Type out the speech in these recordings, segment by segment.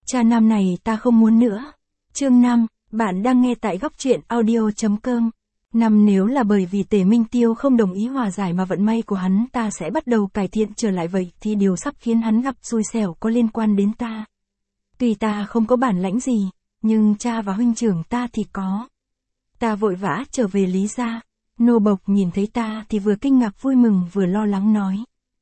Cha nam này ta không muốn nữa. Chương 5, bạn đang nghe tại góc truyện audio.com. Nếu là bởi vì Tề Minh Tiêu không đồng ý hòa giải mà vận may của hắn ta sẽ bắt đầu cải thiện trở lại vậy thì điều sắp khiến hắn gặp xui xẻo có liên quan đến ta. Tuy ta không có bản lãnh gì, nhưng cha và huynh trưởng ta thì có. Ta vội vã trở về Lý gia. Nô bộc nhìn thấy ta thì vừa kinh ngạc vui mừng vừa lo lắng nói.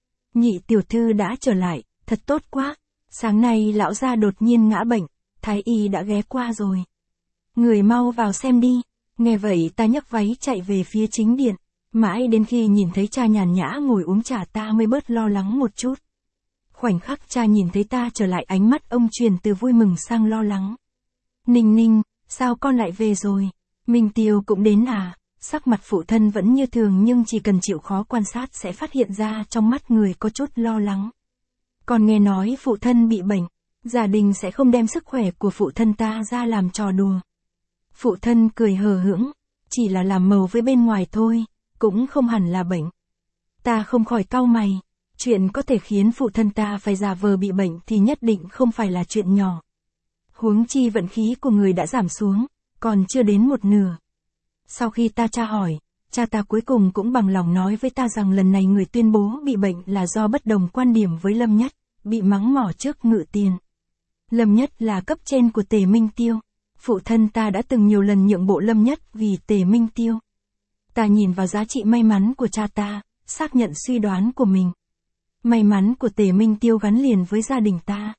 Nhị tiểu thư đã trở lại, thật tốt quá. Sáng nay lão gia đột nhiên ngã bệnh, thái y đã ghé qua rồi. Người mau vào xem đi. Nghe vậy ta nhấc váy chạy về phía chính điện. Mãi đến khi nhìn thấy cha nhàn nhã ngồi uống trà ta mới bớt lo lắng một chút. Khoảnh khắc cha nhìn thấy ta trở lại ánh mắt ông chuyển từ vui mừng sang lo lắng. Ninh Ninh, sao con lại về rồi? Minh Tiêu cũng đến à? Sắc mặt phụ thân vẫn như thường nhưng chỉ cần chịu khó quan sát sẽ phát hiện ra trong mắt người có chút lo lắng. Còn nghe nói phụ thân bị bệnh, gia đình sẽ không đem sức khỏe của phụ thân ta ra làm trò đùa. Phụ thân cười hờ hững, chỉ là làm màu với bên ngoài thôi, cũng không hẳn là bệnh. Ta không khỏi cau mày, chuyện có thể khiến phụ thân ta phải giả vờ bị bệnh thì nhất định không phải là chuyện nhỏ. Huống chi vận khí của người đã giảm xuống, còn chưa đến một nửa. Sau khi ta tra hỏi, cha ta cuối cùng cũng bằng lòng nói với ta rằng lần này người tuyên bố bị bệnh là do bất đồng quan điểm với Lâm Nhất, bị mắng mỏ trước Ngự Tiền. Lâm Nhất là cấp trên của Tề Minh Tiêu. Phụ thân ta đã từng nhiều lần nhượng bộ Lâm Nhất vì Tề Minh Tiêu. Ta nhìn vào giá trị may mắn của cha ta, xác nhận suy đoán của mình. May mắn của Tề Minh Tiêu gắn liền với gia đình ta.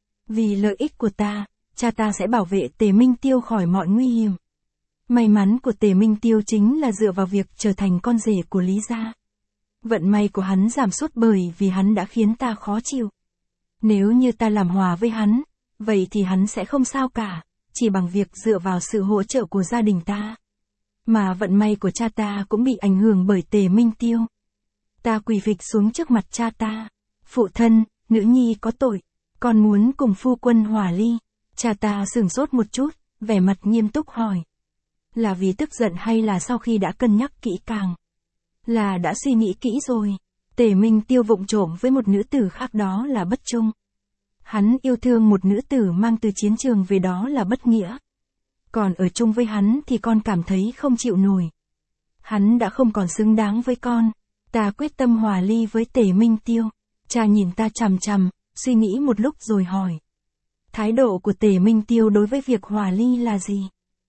Vì lợi ích của ta, cha ta sẽ bảo vệ Tề Minh Tiêu khỏi mọi nguy hiểm. May mắn của Tề Minh Tiêu chính là dựa vào việc trở thành con rể của Lý gia. Vận may của hắn giảm sút bởi vì hắn đã khiến ta khó chịu. Nếu như ta làm hòa với hắn, vậy thì hắn sẽ không sao cả, chỉ bằng việc dựa vào sự hỗ trợ của gia đình ta. Mà vận may của cha ta cũng bị ảnh hưởng bởi Tề Minh Tiêu. Ta quỳ phịch xuống trước mặt cha ta. Phụ thân, nữ nhi có tội, con muốn cùng phu quân hòa ly. Cha ta sửng sốt một chút, vẻ mặt nghiêm túc hỏi. Là vì tức giận hay là sau khi đã cân nhắc kỹ càng? Là đã suy nghĩ kỹ rồi. Tề Minh Tiêu vụng trộm với một nữ tử khác đó là bất trung. Hắn yêu thương một nữ tử mang từ chiến trường về đó là bất nghĩa. Còn ở chung với hắn thì con cảm thấy không chịu nổi. Hắn đã không còn xứng đáng với con. Ta quyết tâm hòa ly với Tề Minh Tiêu. Cha nhìn ta chằm chằm, suy nghĩ một lúc rồi hỏi. Thái độ của Tề Minh Tiêu đối với việc hòa ly là gì?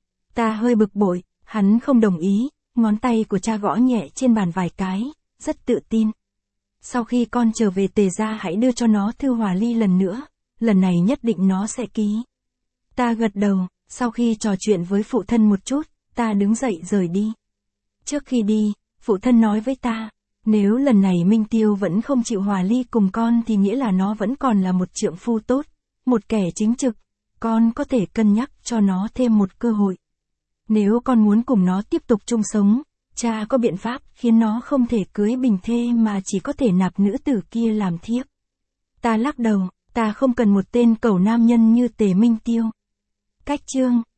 Ta hơi bực bội, hắn không đồng ý, ngón tay của cha gõ nhẹ trên bàn vài cái, rất tự tin. Sau khi con trở về Tề gia hãy đưa cho nó thư hòa ly lần nữa, lần này nhất định nó sẽ ký. Ta gật đầu, sau khi trò chuyện với phụ thân một chút, ta đứng dậy rời đi. Trước khi đi, phụ thân nói với ta, nếu lần này Minh Tiêu vẫn không chịu hòa ly cùng con thì nghĩa là nó vẫn còn là một trượng phu tốt, một kẻ chính trực, con có thể cân nhắc cho nó thêm một cơ hội. Nếu con muốn cùng nó tiếp tục chung sống, cha có biện pháp khiến nó không thể cưới bình thê mà chỉ có thể nạp nữ tử kia làm thiếp. Ta lắc đầu, ta không cần một tên cẩu nam nhân như Tề Minh Tiêu. Cách chương